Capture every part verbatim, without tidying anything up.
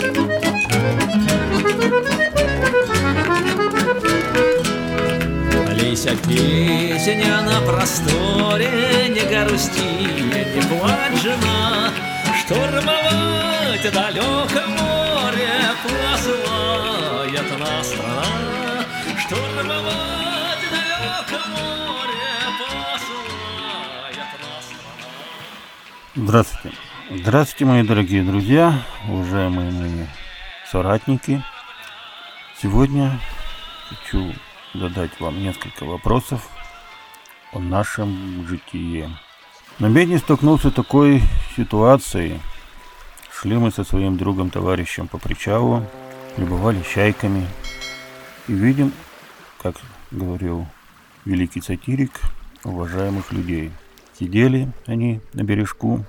Лися, песня на просторе, не грусти, не плачь, жена. Штурмовать далеко море посылает нас страна. Штурмовать далеко море посылает нас страна. Здравствуйте. Здравствуйте, мои дорогие друзья, уважаемые мои соратники. Сегодня хочу задать вам несколько вопросов о нашем житии. На Медне столкнулся с такой ситуацией. Шли мы со своим другом-товарищем по причалу, любовались чайками и видим, как говорил великий сатирик, уважаемых людей. Сидели они на бережку,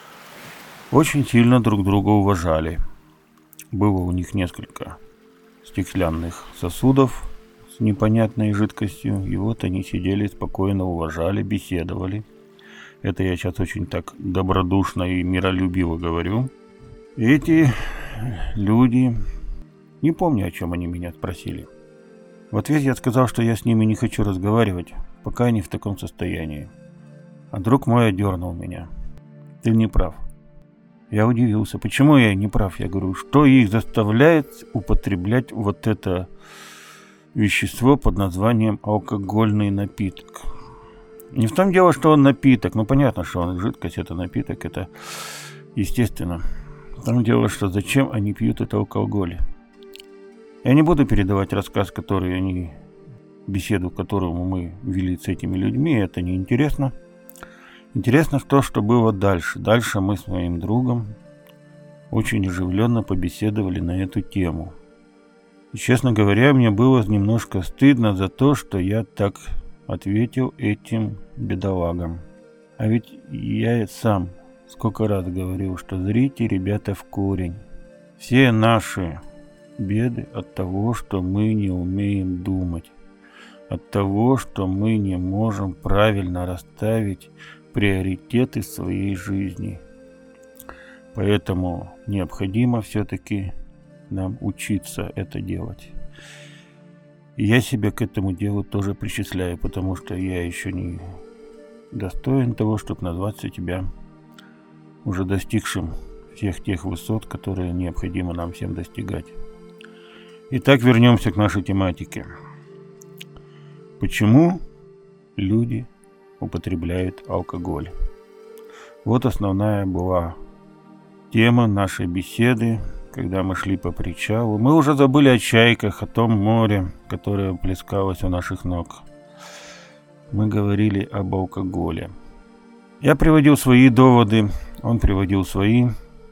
очень сильно друг друга уважали. Было у них несколько стеклянных сосудов с непонятной жидкостью, и вот они сидели, спокойно уважали, беседовали. Это я сейчас очень так добродушно и миролюбиво говорю. Эти люди, не помню, о чем они меня спросили. В ответ я сказал, что я с ними не хочу разговаривать, пока они в таком состоянии. А друг мой одернул меня. Ты не прав. Я удивился. Почему я не прав? Я говорю, что их заставляет употреблять вот это вещество под названием алкогольный напиток? Не в том дело, что он напиток. Ну, понятно, что он жидкость, это напиток, это естественно. В том дело, что зачем они пьют это алкоголь. Я не буду передавать рассказ, который они, беседу, которую мы вели с этими людьми, это неинтересно. Интересно то, что было дальше. Дальше мы с моим другом очень оживленно побеседовали на эту тему. И, честно говоря, мне было немножко стыдно за то, что я так ответил этим бедолагам. А ведь я сам сколько раз говорил, что зрите, ребята, в корень. Все наши беды от того, что мы не умеем думать. От того, что мы не можем правильно расставить приоритеты своей жизни. Поэтому необходимо все-таки нам учиться это делать. И я себя к этому делу тоже причисляю, потому что я еще не достоин того, чтобы назваться тебя уже достигшим всех тех высот, которые необходимо нам всем достигать. Итак, вернемся к нашей тематике. Почему люди употребляют алкоголь? Вот основная была тема нашей беседы. Когда мы шли по причалу, мы уже забыли о чайках, о том море, которое плескалось у наших ног. Мы говорили об алкоголе. Я приводил свои доводы, он приводил свои.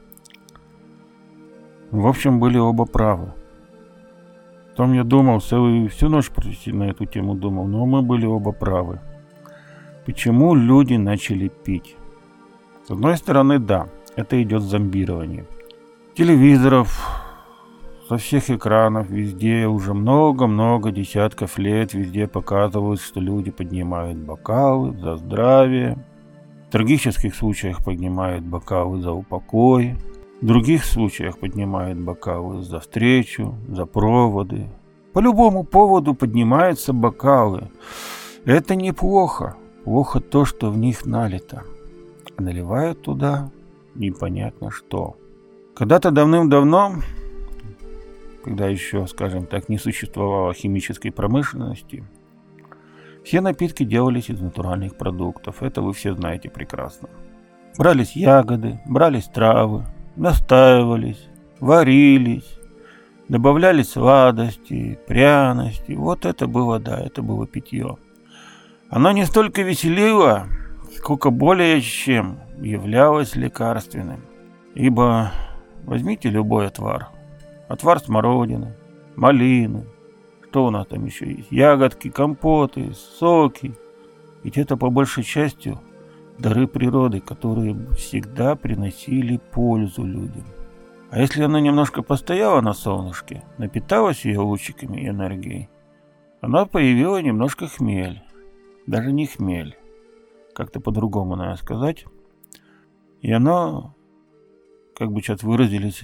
В общем, были оба правы. Потом я думал, всю, всю ночь на эту тему думал, но мы были оба правы. Почему люди начали пить? С одной стороны, да, это идет зомбирование. Телевизоров, со всех экранов, везде уже много-много десятков лет везде показывают, что люди поднимают бокалы за здравие. В трагических случаях поднимают бокалы за упокой. В других случаях поднимают бокалы за встречу, за проводы. По любому поводу поднимаются бокалы. Это неплохо. Плохо то, что в них налито. Наливают туда непонятно что. Когда-то давным-давно, когда еще, скажем так, не существовало химической промышленности, все напитки делались из натуральных продуктов. Это вы все знаете прекрасно. Брались ягоды, брались травы, настаивались, варились, добавлялись сладости, пряности. Вот это было, да, это было питье. Оно не столько веселило, сколько более чем являлось лекарственным. Ибо возьмите любой отвар. Отвар смородины, малины. Что у нас там еще есть? Ягодки, компоты, соки. Ведь это по большей части дары природы, которые всегда приносили пользу людям. А если она немножко постояла на солнышке, напиталась ее лучиками и энергией, она появила немножко хмель. Даже не хмель. Как-то по-другому надо сказать. И она, как бы сейчас выразились,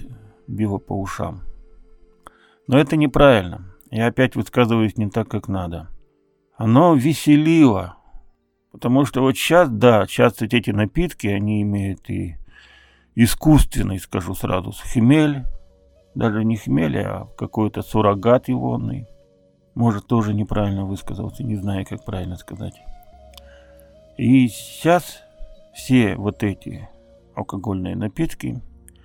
било по ушам. Но это неправильно. Я опять высказываюсь не так, как надо. Оно веселило. Потому что вот сейчас, да, сейчас эти напитки, они имеют и искусственный, скажу сразу, хмель. Даже не хмель, а какой-то суррогат егоный. Может, тоже неправильно высказался, не знаю, как правильно сказать. И сейчас все вот эти алкогольные напитки,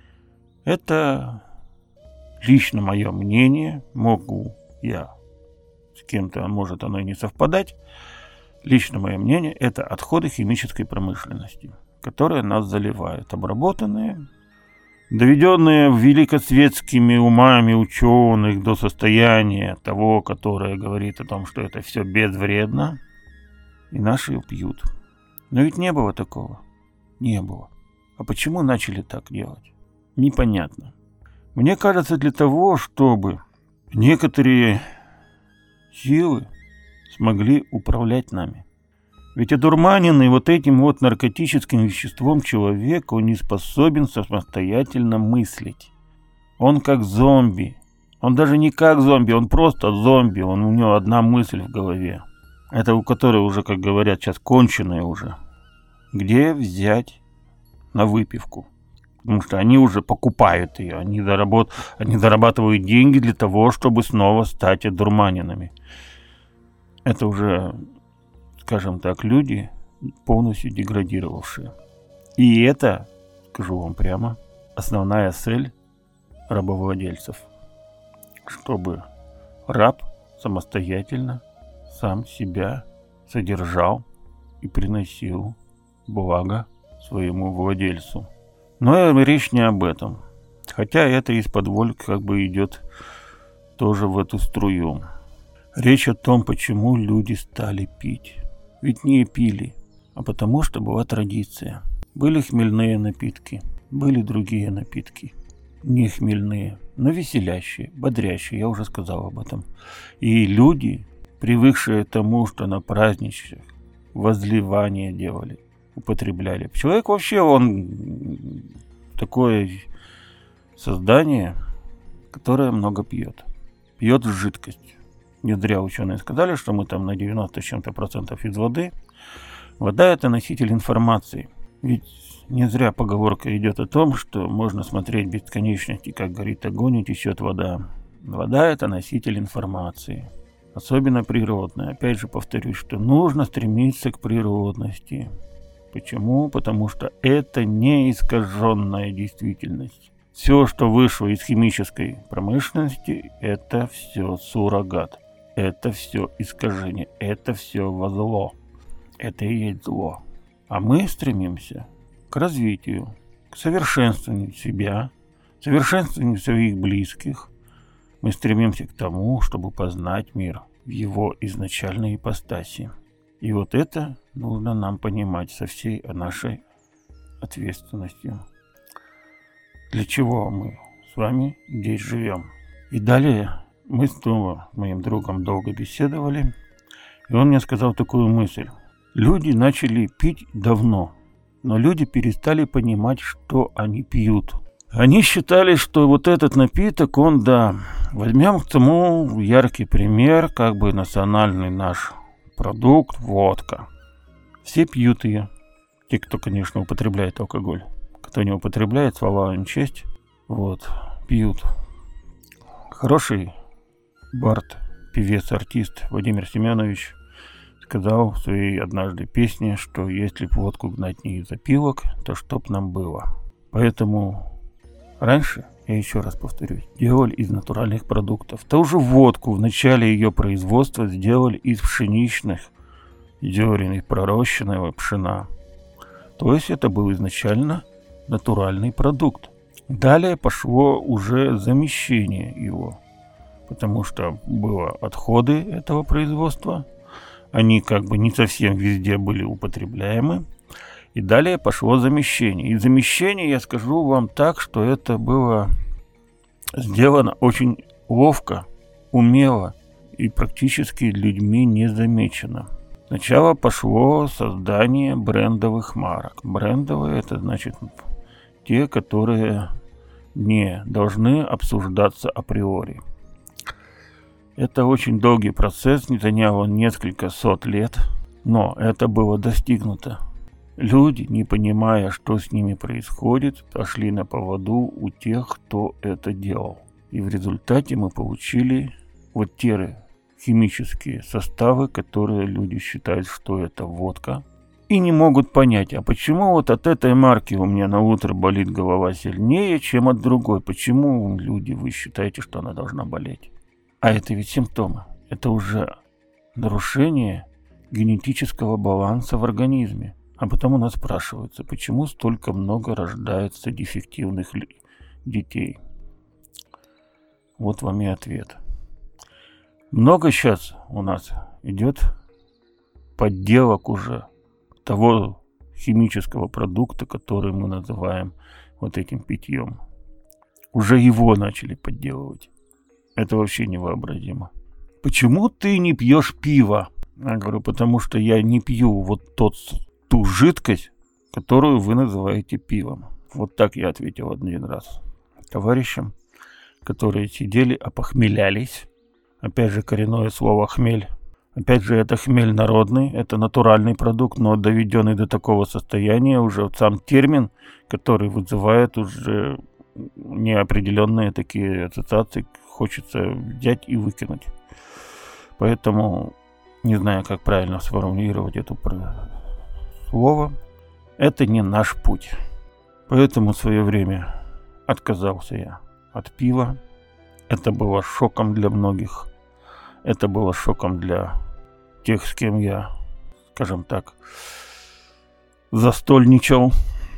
это лично мое мнение, могу я с кем-то, может оно и не совпадать, лично мое мнение, это отходы химической промышленности, которые нас заливают, обработанные, доведенные великосветскими умами ученых до состояния того, которое говорит о том, что это все безвредно, и наши пьют. Но ведь не было такого. Не было. А почему начали так делать? Непонятно. Мне кажется, для того, чтобы некоторые силы смогли управлять нами. Ведь одурманенный вот этим вот наркотическим веществом человек, он не способен самостоятельно мыслить. Он как зомби. Он даже не как зомби, он просто зомби. Он, у него одна мысль в голове. Это у которой уже, как говорят сейчас, конченая уже. Где взять на выпивку? Потому что они уже покупают ее. Они, заработ... они зарабатывают деньги для того, чтобы снова стать одурманенными. Это уже, скажем так, люди, полностью деградировавшие. И это, скажу вам прямо, основная цель рабовладельцев. Чтобы раб самостоятельно сам себя содержал и приносил благо своему владельцу. Но речь не об этом. Хотя это из-под как бы идет тоже в эту струю. Речь о том, почему люди стали пить. Ведь не пили, а потому что была традиция. Были хмельные напитки, были другие напитки. Не хмельные, но веселящие, бодрящие, я уже сказал об этом. И люди, привыкшие к тому, что на праздничках возливания делали, употребляли. Человек вообще, он такое создание, которое много пьет. Пьет жидкость. Не зря ученые сказали, что мы там на девяносто с чем-то процентов из воды. Вода — это носитель информации. Ведь не зря поговорка идет о том, что можно смотреть бесконечности, как горит огонь и течет вода. Вода — это носитель информации. Особенно природная. Опять же повторюсь, что нужно стремиться к природности. Почему? Потому что это не искаженная действительность. Все, что вышло из химической промышленности, это все суррогат. Это все искажение. Это все во зло. Это и есть зло. А мы стремимся к развитию, к совершенствованию себя, совершенствованию своих близких. Мы стремимся к тому, чтобы познать мир в его изначальной ипостаси. И вот это нужно нам понимать со всей нашей ответственностью. Для чего мы с вами здесь живем? И далее мы снова с моим другом долго беседовали, и он мне сказал такую мысль. Люди начали пить давно, но люди перестали понимать, что они пьют. Они считали, что вот этот напиток, он, да, возьмем к тому яркий пример, как бы национальный наш продукт, водка. Все пьют ее. Те, кто, конечно, употребляет алкоголь. Кто не употребляет, слава им честь, вот, пьют. Хороший бард, певец, артист Владимир Семенович сказал в своей однажды песне, что если б водку гнать не из опилок, то чтоб нам было. Поэтому раньше, я еще раз повторюсь, делали из натуральных продуктов. Ту же водку в начале ее производства сделали из пшеничных зерен, из пророщенного пшена. То есть это был изначально натуральный продукт. Далее пошло уже замещение его, потому что было отходы этого производства. Они как бы не совсем везде были употребляемы. И далее пошло замещение. И замещение, я скажу вам так, что это было сделано очень ловко, умело и практически людьми не замечено. Сначала пошло создание брендовых марок. Брендовые — это значит те, которые не должны обсуждаться априори. Это очень долгий процесс, не занял он несколько сот лет, но это было достигнуто. Люди, не понимая, что с ними происходит, пошли на поводу у тех, кто это делал. И в результате мы получили вот те химические составы, которые люди считают, что это водка. И не могут понять, а почему вот от этой марки у меня на утро болит голова сильнее, чем от другой? Почему, люди, вы считаете, что она должна болеть? А это ведь симптомы. Это уже нарушение генетического баланса в организме. А потом у нас спрашивается, почему столько много рождается дефективных детей? Вот вам и ответ. Много сейчас у нас идет подделок уже того химического продукта, который мы называем вот этим питьем. Уже его начали подделывать. Это вообще невообразимо. Почему ты не пьешь пиво? Я говорю, потому что я не пью вот тот, ту жидкость, которую вы называете пивом. Вот так я ответил один раз товарищам, которые сидели, опохмелялись. Опять же, коренное слово «хмель». Опять же, это хмель народный, это натуральный продукт, но доведенный до такого состояния уже сам термин, который вызывает уже неопределенные такие ассоциации, хочется взять и выкинуть. Поэтому не знаю, как правильно сформулировать это слово. Это не наш путь. Поэтому в свое время отказался я от пива. Это было шоком для многих. Это было шоком для тех, с кем я, скажем так, застольничал.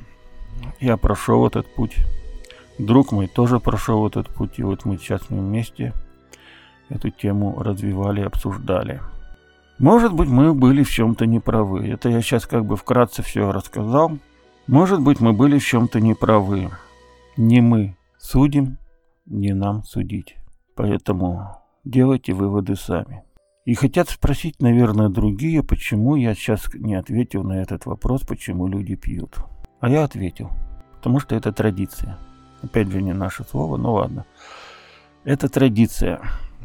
Я прошел этот путь. Друг мой тоже прошел этот путь. И вот мы сейчас с ним вместе эту тему развивали, обсуждали. Может быть, мы были в чем-то неправы. Это я сейчас как бы вкратце все рассказал. Может быть, мы были в чем-то неправы. Не мы судим, не нам судить. Поэтому делайте выводы сами. И хотят спросить, наверное, другие, почему я сейчас не ответил на этот вопрос, почему люди пьют. А я ответил. Потому что это традиция. Опять же, не наше слово, но ладно. Это традиция.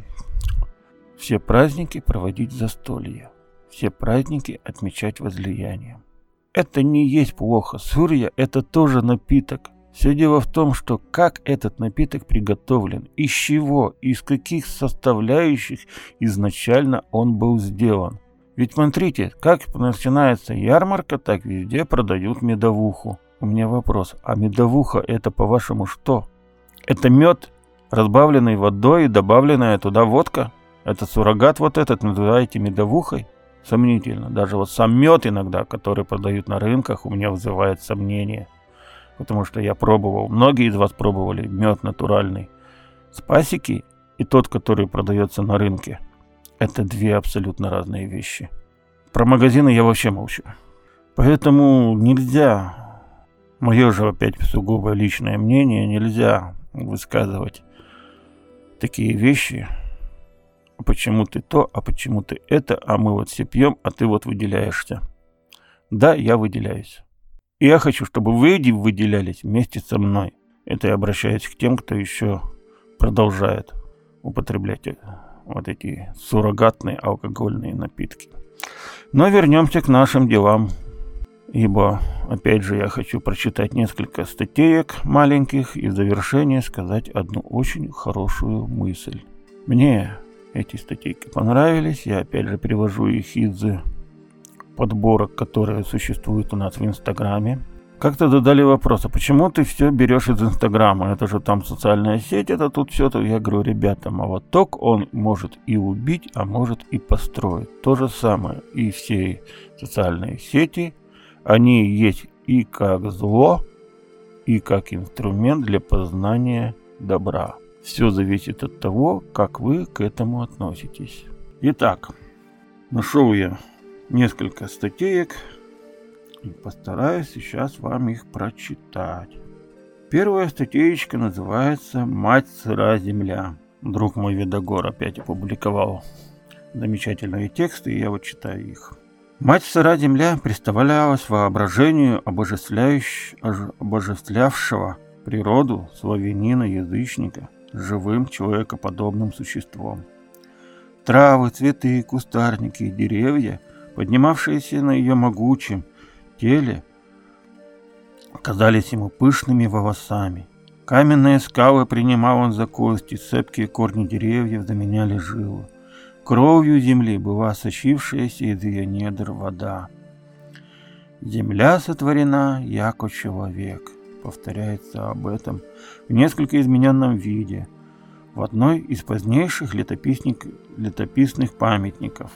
Все праздники проводить застолье. Все праздники отмечать возлиянием. Это не есть плохо. Сурья – это тоже напиток. Все дело в том, что как этот напиток приготовлен, из чего, из каких составляющих изначально он был сделан. Ведь смотрите, как начинается ярмарка, так везде продают медовуху. У меня вопрос, а медовуха это по-вашему что? Это мед, разбавленный водой и добавленная туда водка? Это суррогат вот этот называете медовухой? Сомнительно. Даже вот сам мед иногда, который продают на рынках, у меня вызывает сомнения. Потому что я пробовал, многие из вас пробовали мед натуральный с пасеки и тот, который продается на рынке. Это две абсолютно разные вещи. Про магазины я вообще молчу. Поэтому нельзя, мое же опять сугубо личное мнение, нельзя высказывать такие вещи. Почему ты то, а почему ты это, а мы вот все пьем, а ты вот выделяешься. Да, я выделяюсь. И я хочу, чтобы вы выделялись вместе со мной. Это я обращаюсь к тем, кто еще продолжает употреблять вот эти суррогатные алкогольные напитки. Но вернемся к нашим делам. Ибо, опять же, я хочу прочитать несколько статеек маленьких и в завершение сказать одну очень хорошую мысль. Мне эти статейки понравились. Я опять же привожу их из подборок, которые существуют у нас в Инстаграме. Как-то задали вопрос, а почему ты все берешь из Инстаграма? Это же там социальная сеть, это тут все. Я говорю, ребята, молоток, он может и убить, а может и построить. То же самое и все социальные сети, они есть и как зло, и как инструмент для познания добра. Все зависит от того, как вы к этому относитесь. Итак, нашел я несколько статеек и постараюсь сейчас вам их прочитать. Первая статейка называется «Мать сыра земля». Друг мой Видогор опять опубликовал замечательные тексты, и я вот читаю их. Мать сыра земля представлялась воображению обожествлявшего природу славянина-язычника живым человекоподобным существом. Травы, цветы, кустарники и деревья, поднимавшиеся на ее могучем теле, казались ему пышными волосами. Каменные скалы принимал он за кости, цепкие корни деревьев заменяли жилы. Кровью земли была сочившаяся из ее недр вода. «Земля сотворена, яко человек», повторяется об этом в несколько измененном виде в одной из позднейших летописных памятников.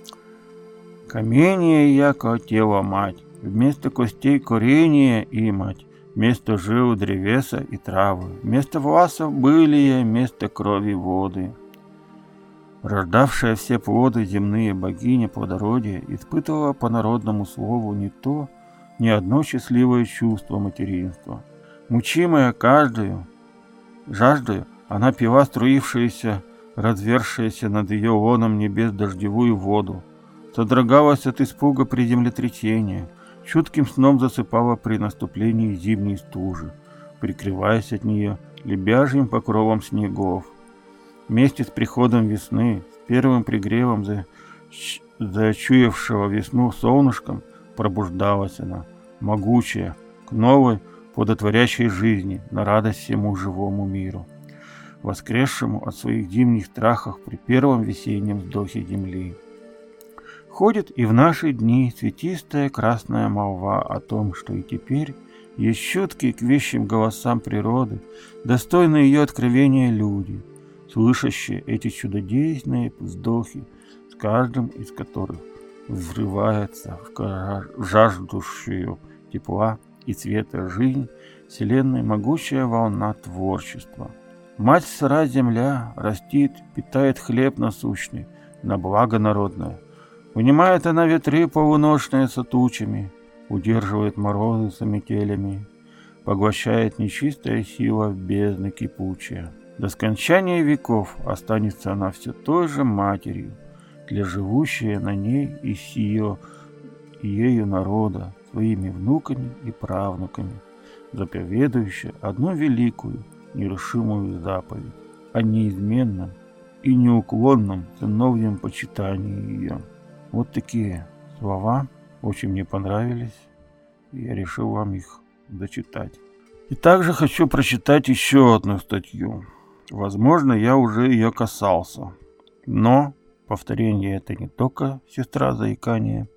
«Камение, яко тело мать, вместо костей корение и мать, вместо жил древеса и травы, вместо волосов былие, вместо крови воды». Рождавшая все плоды земные богиня плодородия испытывала по народному слову не то, ни одно счастливое чувство материнства. Мучимая каждую жаждою, она пила струившуюся, развершуюся над ее лоном небес дождевую воду, содрогалась от испуга при землетрясении, чутким сном засыпала при наступлении зимней стужи, прикрываясь от нее лебяжьим покровом снегов. Вместе с приходом весны, с первым пригревом за... зачуявшего весну солнышком, пробуждалась она, могучая, к новой, плодотворящей жизни, на радость всему живому миру, воскресшему от своих зимних страхов при первом весеннем вздохе земли. Ходит и в наши дни цветистая красная молва о том, что и теперь есть чуткие к вещим голосам природы, достойные ее откровения люди, слышащие эти чудодейственные вздохи, с каждым из которых взрывается в жаждущую тепла и цвета жизнь вселенной могучая волна творчества. Мать сыра земля растит, питает хлеб насущный, на благо народное. Унимает она ветры полуношные со тучами, удерживает морозы с метелями, поглощает нечистая сила в бездны кипучая. До скончания веков останется она все той же матерью для живущей на ней и сию и ею народа, своими внуками и правнуками, заповедующая одну великую, нерушимую заповедь о неизменном и неуклонном сыновьем почитании ее. Вот такие слова очень мне понравились, и я решил вам их зачитать. И также хочу прочитать еще одну статью. Возможно, я уже ее касался, но повторение это не только сестра заикания,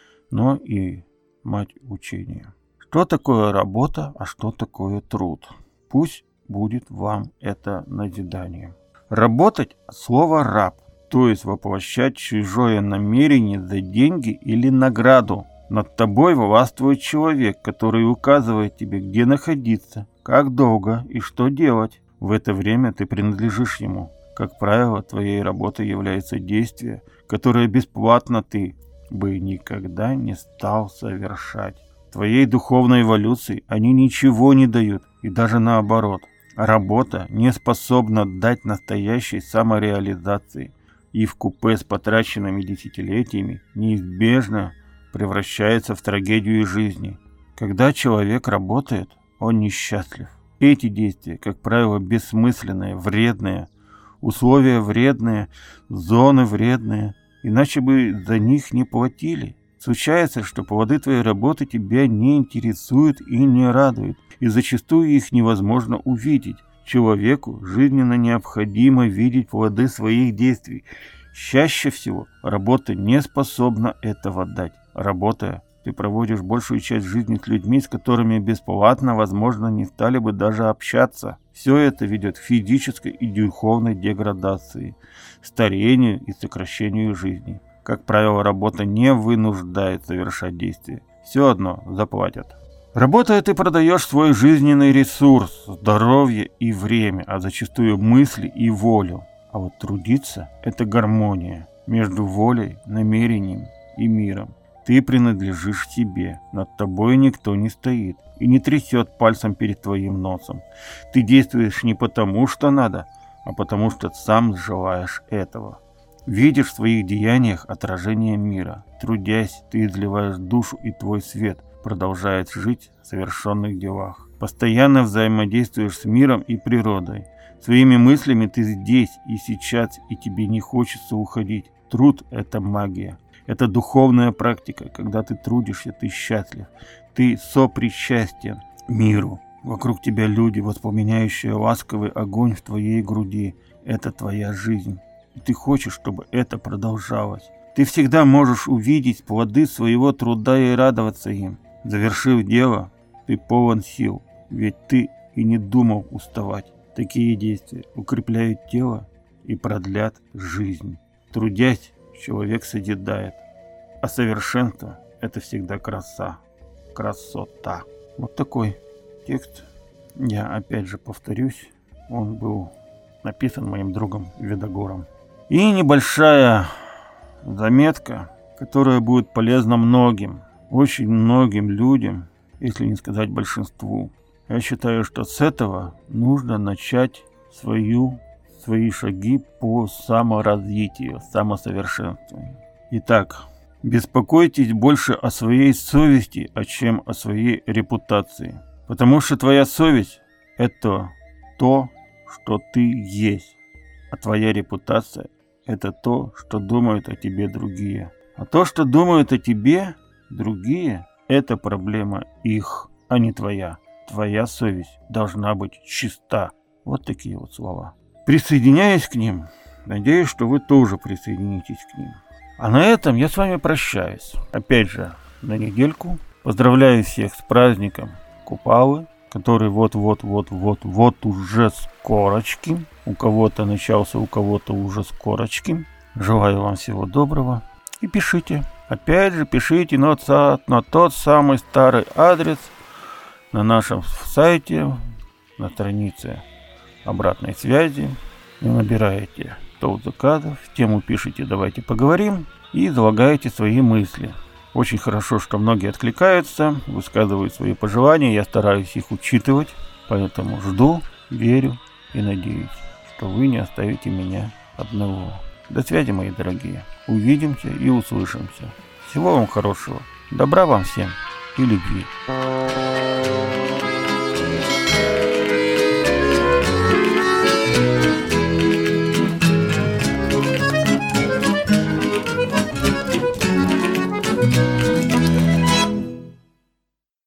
но и мать учения. Что такое работа, а что такое труд? Пусть будет вам это назидание. Работать от слова раб, то есть воплощать чужое намерение за деньги или награду. Над тобой властвует человек, который указывает тебе, где находиться, как долго и что делать. В это время ты принадлежишь ему. Как правило, твоей работой является действие, которое бесплатно ты бы никогда не стал совершать. Твоей духовной эволюции они ничего не дают, и даже наоборот. Работа не способна дать настоящей самореализации, и вкупе с потраченными десятилетиями неизбежно превращается в трагедию жизни. Когда человек работает, он несчастлив. Эти действия, как правило, бессмысленные, вредные, условия вредные, зоны вредные, иначе бы за них не платили. Случается, что плоды твоей работы тебя не интересуют и не радуют, и зачастую их невозможно увидеть. Человеку жизненно необходимо видеть плоды своих действий. Чаще всего работа не способна этого дать. Работая, ты проводишь большую часть жизни с людьми, с которыми бесплатно, возможно, не стали бы даже общаться. Все это ведет к физической и духовной деградации, старению и сокращению жизни. Как правило, работа не вынуждает совершать действия. Все одно заплатят. Работая, ты продаешь свой жизненный ресурс, здоровье и время, а зачастую мысли и волю. А вот трудиться – это гармония между волей, намерением и миром. Ты принадлежишь себе, над тобой никто не стоит и не трясет пальцем перед твоим носом. Ты действуешь не потому, что надо, а потому, что сам желаешь этого. Видишь в своих деяниях отражение мира. Трудясь, ты изливаешь душу, и твой свет продолжает жить в совершенных делах. Постоянно взаимодействуешь с миром и природой. Своими мыслями ты здесь и сейчас, и тебе не хочется уходить. Труд – это магия. Это духовная практика. Когда ты трудишься, ты счастлив. Ты сопричастен миру. Вокруг тебя люди, воспламеняющие ласковый огонь в твоей груди. Это твоя жизнь. И ты хочешь, чтобы это продолжалось. Ты всегда можешь увидеть плоды своего труда и радоваться им. Завершив дело, ты полон сил. Ведь ты и не думал уставать. Такие действия укрепляют тело и продлят жизнь. Трудясь, человек созидает. А совершенство – это всегда краса. Красота. Вот такой текст. Я опять же повторюсь. Он был написан моим другом Видогором. И небольшая заметка, которая будет полезна многим. Очень многим людям, если не сказать большинству. Я считаю, что с этого нужно начать свою, свои шаги по саморазвитию, самосовершенствованию. Итак, беспокойтесь больше о своей совести, чем о своей репутации. Потому что твоя совесть – это то, что ты есть. А твоя репутация – это то, что думают о тебе другие. А то, что думают о тебе другие – это проблема их, а не твоя. Твоя совесть должна быть чиста. Вот такие вот слова. Присоединяясь к ним, надеюсь, что вы тоже присоединитесь к ним. А на этом я с вами прощаюсь. Опять же, на недельку. Поздравляю всех с праздником Купалы, который вот-вот-вот-вот-вот уже скорочки. У кого-то начался, у кого-то уже скорочки. Желаю вам всего доброго. И пишите. Опять же, пишите на, на тот самый старый адрес на нашем сайте, на странице обратной связи. Вы набираете топ заказов, тему пишите «Давайте поговорим» и излагаете свои мысли. Очень хорошо, что многие откликаются, высказывают свои пожелания, я стараюсь их учитывать, поэтому жду, верю и надеюсь, что вы не оставите меня одного. До связи, мои дорогие. Увидимся и услышимся. Всего вам хорошего. Добра вам всем и любви.